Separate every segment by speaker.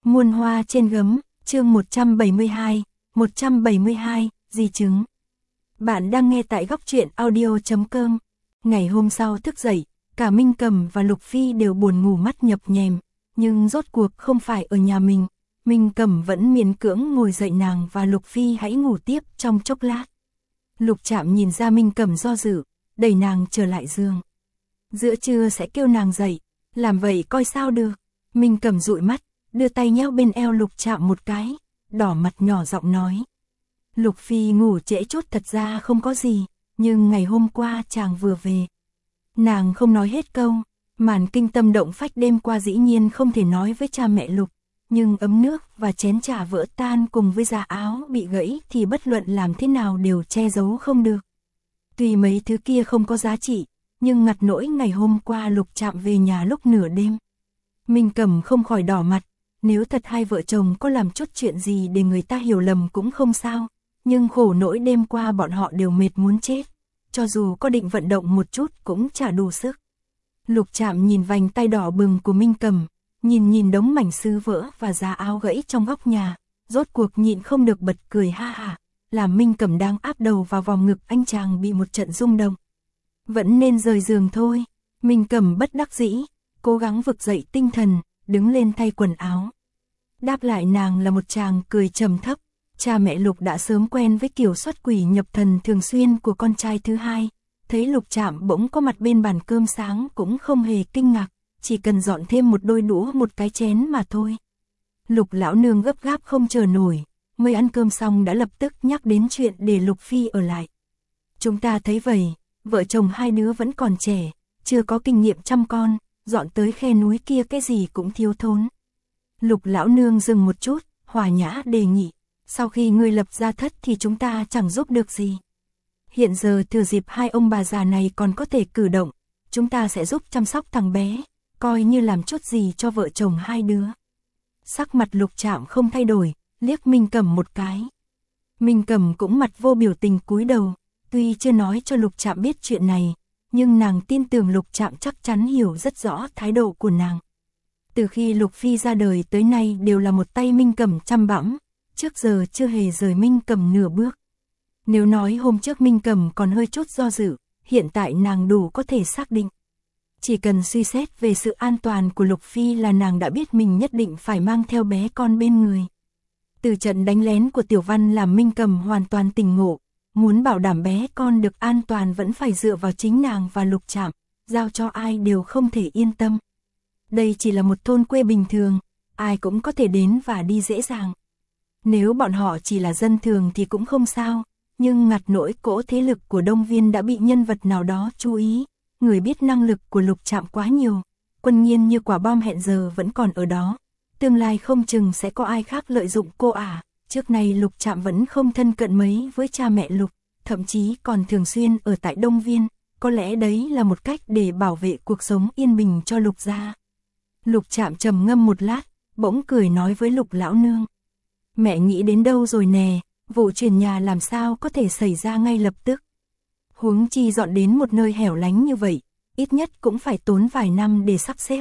Speaker 1: Muôn hoa trên gấm, chương 172, di chứng. Bạn đang nghe tại góc truyện audio.com. Ngày hôm sau thức dậy, cả Minh Cầm và Lục Phi đều buồn ngủ mắt nhập nhèm, nhưng rốt cuộc không phải ở nhà mình. Minh Cầm vẫn miễn cưỡng ngồi dậy nàng và Lục Phi hãy ngủ tiếp trong chốc lát. Lục Trạm nhìn ra Minh Cầm do dự, đẩy nàng trở lại giường. Giữa trưa sẽ kêu nàng dậy, làm vậy coi sao được. Minh Cầm dụi mắt, đưa tay nhéo bên eo Lục Trạm một cái, đỏ mặt nhỏ giọng nói. Lục Phi ngủ trễ chút thật ra không có gì, nhưng ngày hôm qua chàng vừa về. Nàng không nói hết câu, màn kinh tâm động phách đêm qua dĩ nhiên không thể nói với cha mẹ Lục, nhưng ấm nước và chén trà vỡ tan cùng với da áo bị gãy thì bất luận làm thế nào đều che giấu không được. Tuy mấy thứ kia không có giá trị, nhưng ngặt nỗi ngày hôm qua Lục Trạm về nhà lúc nửa đêm. Minh Cầm không khỏi đỏ mặt, nếu thật hai vợ chồng có làm chút chuyện gì để người ta hiểu lầm cũng không sao, nhưng khổ nỗi đêm qua bọn họ đều mệt muốn chết, cho dù có định vận động một chút cũng chả đủ sức. Lục Trạm nhìn vành tay đỏ bừng của Minh Cầm, nhìn đống mảnh sứ vỡ và giá áo gãy trong góc nhà, rốt cuộc nhịn không được bật cười ha hả, làm Minh Cầm đang áp đầu vào vòng ngực anh chàng bị một trận rung động. Vẫn nên rời giường thôi. Minh Cầm bất đắc dĩ, cố gắng vực dậy tinh thần, đứng lên thay quần áo. Đáp lại nàng là một chàng cười trầm thấp. Cha mẹ Lục đã sớm quen với kiểu xuất quỷ nhập thần thường xuyên của con trai thứ hai, thấy Lục Trạm bỗng có mặt bên bàn cơm sáng cũng không hề kinh ngạc, chỉ cần dọn thêm một đôi đũa một cái chén mà thôi. Lục lão nương gấp gáp không chờ nổi, mới ăn cơm xong đã lập tức nhắc đến chuyện để Lục Phi ở lại. Chúng ta thấy vậy, vợ chồng hai đứa vẫn còn trẻ, chưa có kinh nghiệm chăm con, dọn tới khe núi kia cái gì cũng thiếu thốn. Lục lão nương dừng một chút, hòa nhã đề nghị, sau khi ngươi lập gia thất thì chúng ta chẳng giúp được gì. Hiện giờ thừa dịp hai ông bà già này còn có thể cử động, chúng ta sẽ giúp chăm sóc thằng bé, coi như làm chút gì cho vợ chồng hai đứa. Sắc mặt Lục Trạm không thay đổi, liếc Minh Cầm một cái. Minh Cầm cũng mặt vô biểu tình cúi đầu, tuy chưa nói cho Lục Trạm biết chuyện này, nhưng nàng tin tưởng Lục Trạm chắc chắn hiểu rất rõ thái độ của nàng. Từ khi Lục Phi ra đời tới nay đều là một tay Minh Cầm chăm bẵm, trước giờ chưa hề rời Minh Cầm nửa bước. Nếu nói hôm trước Minh Cầm còn hơi chút do dự, hiện tại nàng đủ có thể xác định. Chỉ cần suy xét về sự an toàn của Lục Phi là nàng đã biết mình nhất định phải mang theo bé con bên người. Từ trận đánh lén của Tiểu Văn làm Minh Cầm hoàn toàn tỉnh ngộ, muốn bảo đảm bé con được an toàn vẫn phải dựa vào chính nàng và Lục Trạm, giao cho ai đều không thể yên tâm. Đây chỉ là một thôn quê bình thường, ai cũng có thể đến và đi dễ dàng. Nếu bọn họ chỉ là dân thường thì cũng không sao, nhưng ngặt nỗi cỗ thế lực của Đông Viên đã bị nhân vật nào đó chú ý, người biết năng lực của Lục Trạm quá nhiều, Quân Nhiên như quả bom hẹn giờ vẫn còn ở đó, tương lai không chừng sẽ có ai khác lợi dụng cô ả. Trước này Lục Trạm vẫn không thân cận mấy với cha mẹ Lục, thậm chí còn thường xuyên ở tại Đông Viên, có lẽ đấy là một cách để bảo vệ cuộc sống yên bình cho Lục gia. Lục Trạm trầm ngâm một lát, bỗng cười nói với Lục lão nương. Mẹ nghĩ đến đâu rồi nè, vụ chuyển nhà làm sao có thể xảy ra ngay lập tức. Huống chi dọn đến một nơi hẻo lánh như vậy, ít nhất cũng phải tốn vài năm để sắp xếp.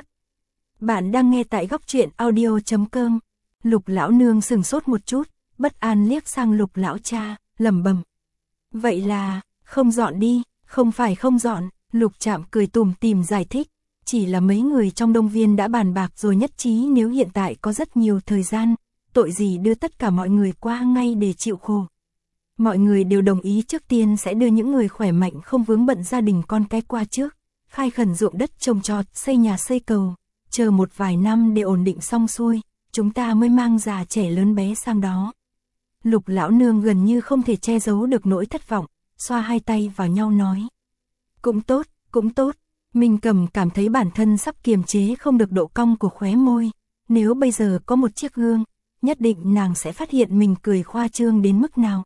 Speaker 1: Bạn đang nghe tại góc truyện audio.com. Lục lão nương sừng sốt một chút, bất an liếc sang Lục lão cha, lẩm bẩm. Vậy là, không dọn đi, không phải không dọn, Lục Trạm cười tủm tỉm giải thích. Chỉ là mấy người trong Đông Viên đã bàn bạc rồi nhất trí nếu hiện tại có rất nhiều thời gian, tội gì đưa tất cả mọi người qua ngay để chịu khổ. Mọi người đều đồng ý trước tiên sẽ đưa những người khỏe mạnh không vướng bận gia đình con cái qua trước, khai khẩn ruộng đất trồng trọt, xây nhà xây cầu, chờ một vài năm để ổn định xong xuôi, chúng ta mới mang già trẻ lớn bé sang đó. Lục lão nương gần như không thể che giấu được nỗi thất vọng, xoa hai tay vào nhau nói. Cũng tốt, cũng tốt. Minh Cầm cảm thấy bản thân sắp kiềm chế không được độ cong của khóe môi, nếu bây giờ có một chiếc gương, nhất định nàng sẽ phát hiện mình cười khoa trương đến mức nào.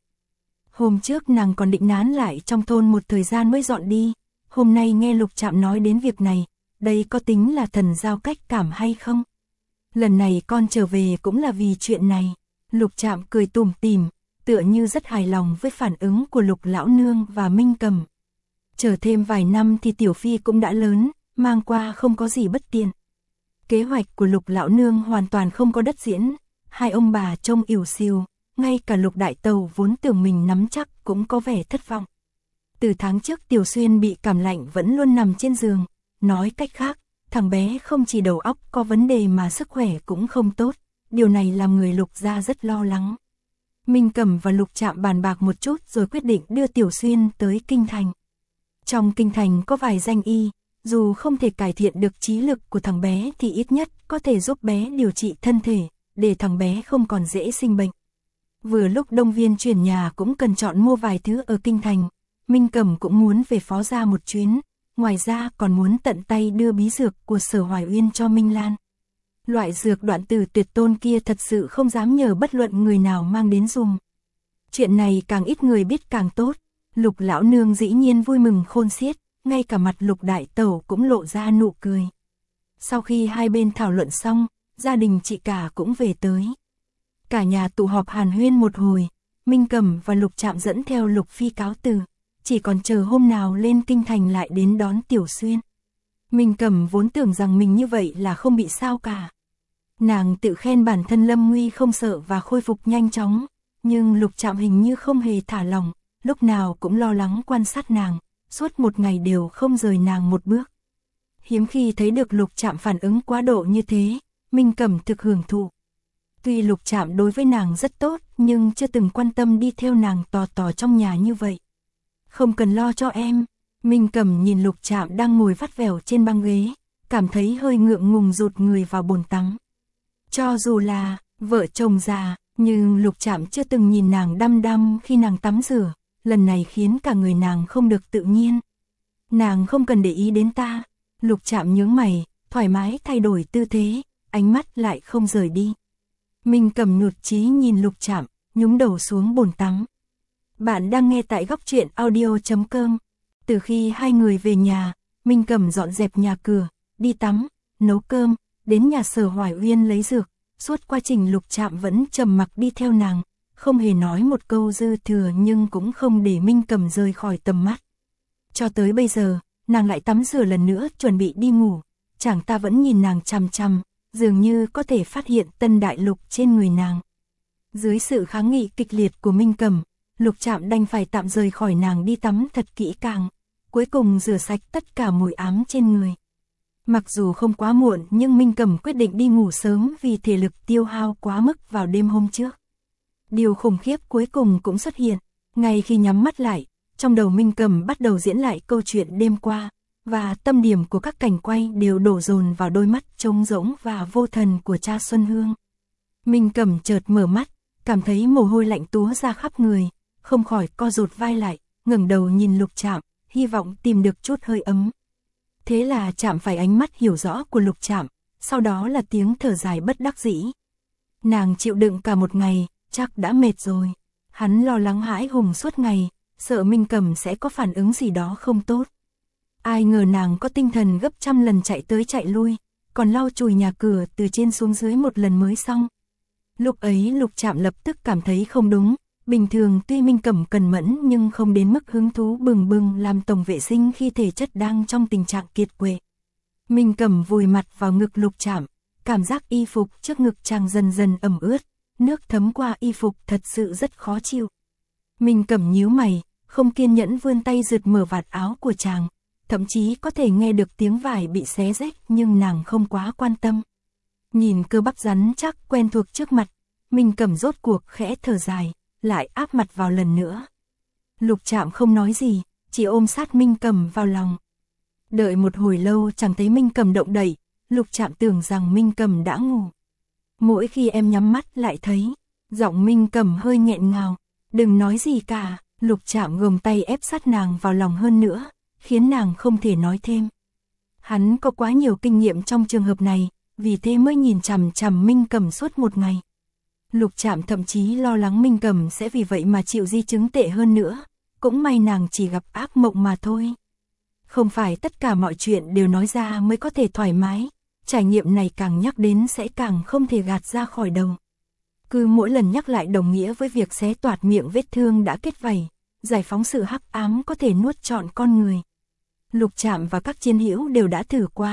Speaker 1: Hôm trước nàng còn định nán lại trong thôn một thời gian mới dọn đi, hôm nay nghe Lục Trạm nói đến việc này, đây có tính là thần giao cách cảm hay không? Lần này con trở về cũng là vì chuyện này. Lục Trạm cười tủm tỉm, tựa như rất hài lòng với phản ứng của Lục lão nương và Minh Cầm. Chờ thêm vài năm thì Tiểu Phi cũng đã lớn, mang qua không có gì bất tiện. Kế hoạch của Lục lão nương hoàn toàn không có đất diễn, hai ông bà trông ỉu xìu, ngay cả Lục đại tàu vốn tưởng mình nắm chắc cũng có vẻ thất vọng. Từ tháng trước Tiểu Xuyên bị cảm lạnh vẫn luôn nằm trên giường, nói cách khác, thằng bé không chỉ đầu óc có vấn đề mà sức khỏe cũng không tốt, điều này làm người Lục gia rất lo lắng. Minh Cẩm và Lục Trạm bàn bạc một chút rồi quyết định đưa Tiểu Xuyên tới Kinh Thành. Trong Kinh Thành có vài danh y, dù không thể cải thiện được trí lực của thằng bé thì ít nhất có thể giúp bé điều trị thân thể, để thằng bé không còn dễ sinh bệnh. Vừa lúc Đông Viên chuyển nhà cũng cần chọn mua vài thứ ở Kinh Thành, Minh Cẩm cũng muốn về Phó gia một chuyến, ngoài ra còn muốn tận tay đưa bí dược của Sở Hoài Uyên cho Minh Lan. Loại dược đoạn tử tuyệt tôn kia thật sự không dám nhờ bất luận người nào mang đến dùng. Chuyện này càng ít người biết càng tốt, Lục lão nương dĩ nhiên vui mừng khôn xiết, ngay cả mặt Lục đại tẩu cũng lộ ra nụ cười. Sau khi hai bên thảo luận xong, gia đình chị cả cũng về tới. Cả nhà tụ họp hàn huyên một hồi, Minh Cẩm và Lục Trạm dẫn theo Lục Phi cáo từ, chỉ còn chờ hôm nào lên Kinh Thành lại đến đón Tiểu Xuyên. Minh Cẩm vốn tưởng rằng mình như vậy là không bị sao cả. Nàng tự khen bản thân lâm nguy không sợ và khôi phục nhanh chóng, nhưng Lục Trạm hình như không hề thả lỏng, lúc nào cũng lo lắng quan sát nàng, suốt một ngày đều không rời nàng một bước. Hiếm khi thấy được Lục Trạm phản ứng quá độ như thế, Minh Cẩm thực hưởng thụ. Tuy Lục Trạm đối với nàng rất tốt, nhưng chưa từng quan tâm đi theo nàng tò tò trong nhà như vậy. Không cần lo cho em. Minh Cẩm nhìn Lục Trạm đang ngồi vắt vẻo trên băng ghế, cảm thấy hơi ngượng ngùng rụt người vào bồn tắm. Cho dù là vợ chồng già, nhưng Lục Trạm chưa từng nhìn nàng đăm đăm khi nàng tắm rửa, lần này khiến cả người nàng không được tự nhiên. Nàng không cần để ý đến ta. Lục Trạm nhướng mày, thoải mái thay đổi tư thế, ánh mắt lại không rời đi. Minh Cẩm nhụt chí nhìn Lục Trạm, nhúng đầu xuống bồn tắm. Bạn đang nghe tại Góc Truyện Audio.com. Từ khi hai người về nhà, Minh Cẩm dọn dẹp nhà cửa, đi tắm, nấu cơm, đến nhà Sở Hoài Uyên lấy dược, suốt quá trình Lục Trạm vẫn trầm mặc đi theo nàng, không hề nói một câu dư thừa nhưng cũng không để Minh Cẩm rời khỏi tầm mắt. Cho tới bây giờ, nàng lại tắm rửa lần nữa chuẩn bị đi ngủ, chàng ta vẫn nhìn nàng chằm chằm, dường như có thể phát hiện tân đại lục trên người nàng. Dưới sự kháng nghị kịch liệt của Minh Cẩm, Lục Trạm đành phải tạm rời khỏi nàng đi tắm thật kỹ càng, cuối cùng rửa sạch tất cả mùi ám trên người. Mặc dù không quá muộn nhưng Minh Cẩm quyết định đi ngủ sớm vì thể lực tiêu hao quá mức vào đêm hôm trước. Điều khủng khiếp cuối cùng cũng xuất hiện, ngay khi nhắm mắt lại, trong đầu Minh Cẩm bắt đầu diễn lại câu chuyện đêm qua, và tâm điểm của các cảnh quay đều đổ dồn vào đôi mắt trống rỗng và vô thần của cha Xuân Hương. Minh Cẩm chợt mở mắt, cảm thấy mồ hôi lạnh túa ra khắp người, không khỏi co rụt vai lại, ngẩng đầu nhìn Lục Trạm, hy vọng tìm được chút hơi ấm. Thế là chạm phải ánh mắt hiểu rõ của Lục Trạm, sau đó là tiếng thở dài bất đắc dĩ. Nàng chịu đựng cả một ngày, chắc đã mệt rồi. Hắn lo lắng hãi hùng suốt ngày, sợ Minh Cẩm sẽ có phản ứng gì đó không tốt. Ai ngờ nàng có tinh thần gấp trăm lần chạy tới chạy lui, còn lau chùi nhà cửa từ trên xuống dưới một lần mới xong. Lúc ấy Lục Trạm lập tức cảm thấy không đúng. Bình thường tuy Minh Cẩm cần mẫn nhưng không đến mức hứng thú bừng bừng làm tổng vệ sinh khi thể chất đang trong tình trạng kiệt quệ. Minh Cẩm vùi mặt vào ngực Lục Trạm, cảm giác y phục trước ngực chàng dần dần ẩm ướt, nước thấm qua y phục thật sự rất khó chịu. Minh Cẩm nhíu mày, không kiên nhẫn vươn tay rượt mở vạt áo của chàng, thậm chí có thể nghe được tiếng vải bị xé rách nhưng nàng không quá quan tâm. Nhìn cơ bắp rắn chắc quen thuộc trước mặt, Minh Cẩm rốt cuộc khẽ thở dài, lại áp mặt vào lần nữa. Lục Trạm không nói gì, chỉ ôm sát Minh Cẩm vào lòng. Đợi một hồi lâu chẳng thấy Minh Cẩm động đậy, Lục Trạm tưởng rằng Minh Cẩm đã ngủ. Mỗi khi em nhắm mắt lại thấy, giọng Minh Cẩm hơi nghẹn ngào, đừng nói gì cả. Lục Trạm gồng tay ép sát nàng vào lòng hơn nữa, khiến nàng không thể nói thêm. Hắn có quá nhiều kinh nghiệm trong trường hợp này, vì thế mới nhìn chằm chằm Minh Cẩm suốt một ngày. Lục Trạm thậm chí lo lắng Minh Cẩm sẽ vì vậy mà chịu di chứng tệ hơn nữa, cũng may nàng chỉ gặp ác mộng mà thôi. Không phải tất cả mọi chuyện đều nói ra mới có thể thoải mái, trải nghiệm này càng nhắc đến sẽ càng không thể gạt ra khỏi đầu. Cứ mỗi lần nhắc lại đồng nghĩa với việc xé toạc miệng vết thương đã kết vảy, giải phóng sự hắc ám có thể nuốt trọn con người. Lục Trạm và các chiến hữu đều đã thử qua,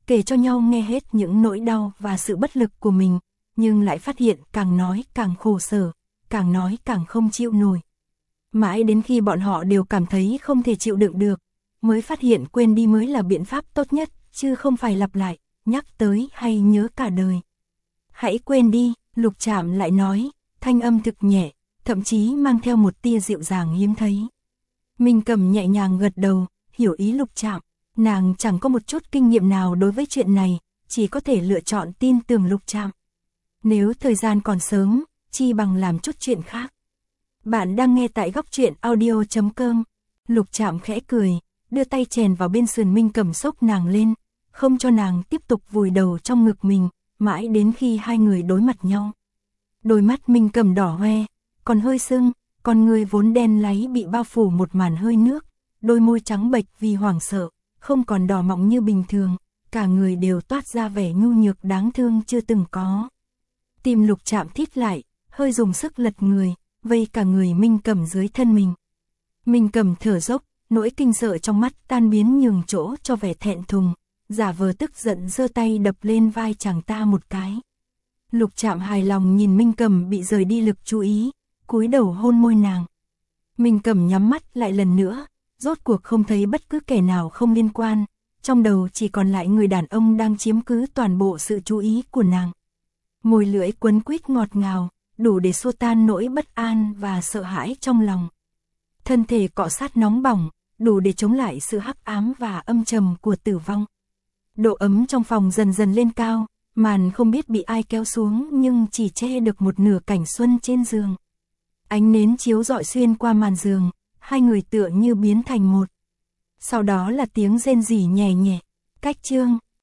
Speaker 1: kể cho nhau nghe hết những nỗi đau và sự bất lực của mình, nhưng lại phát hiện càng nói càng khổ sở, càng nói càng không chịu nổi. Mãi đến khi bọn họ đều cảm thấy không thể chịu đựng được, mới phát hiện quên đi mới là biện pháp tốt nhất, chứ không phải lặp lại, nhắc tới hay nhớ cả đời. Hãy quên đi, Lục Trạm lại nói, thanh âm thực nhẹ, thậm chí mang theo một tia dịu dàng hiếm thấy. Minh Cầm nhẹ nhàng gật đầu, hiểu ý Lục Trạm, nàng chẳng có một chút kinh nghiệm nào đối với chuyện này, chỉ có thể lựa chọn tin tưởng Lục Trạm. Nếu thời gian còn sớm, chi bằng làm chút chuyện khác. Bạn đang nghe tại góc truyện audio.com. Lục Trạm khẽ cười, đưa tay chèn vào bên sườn Minh Cầm xốc nàng lên, không cho nàng tiếp tục vùi đầu trong ngực mình, mãi đến khi hai người đối mặt nhau. Đôi mắt Minh Cầm đỏ hoe, còn hơi sưng, con người vốn đen láy bị bao phủ một màn hơi nước, đôi môi trắng bệch vì hoảng sợ, không còn đỏ mọng như bình thường, cả người đều toát ra vẻ nhu nhược đáng thương chưa từng có. Tim Lục Trạm thít lại, hơi dùng sức lật người, vây cả người Minh Cầm dưới thân mình. Minh Cầm thở dốc, nỗi kinh sợ trong mắt tan biến nhường chỗ cho vẻ thẹn thùng, giả vờ tức giận giơ tay đập lên vai chàng ta một cái. Lục Trạm hài lòng nhìn Minh Cầm bị rời đi lực chú ý, cúi đầu hôn môi nàng. Minh Cầm nhắm mắt lại lần nữa, rốt cuộc không thấy bất cứ kẻ nào không liên quan, trong đầu chỉ còn lại người đàn ông đang chiếm cứ toàn bộ sự chú ý của nàng. Môi lưỡi quấn quýt ngọt ngào, đủ để xua tan nỗi bất an và sợ hãi trong lòng. Thân thể cọ sát nóng bỏng, đủ để chống lại sự hắc ám và âm trầm của tử vong. Độ ấm trong phòng dần dần lên cao, màn không biết bị ai kéo xuống nhưng chỉ che được một nửa cảnh xuân trên giường. Ánh nến chiếu rọi xuyên qua màn giường, hai người tựa như biến thành một. Sau đó là tiếng rên rỉ nhẹ nhẹ, cách chương.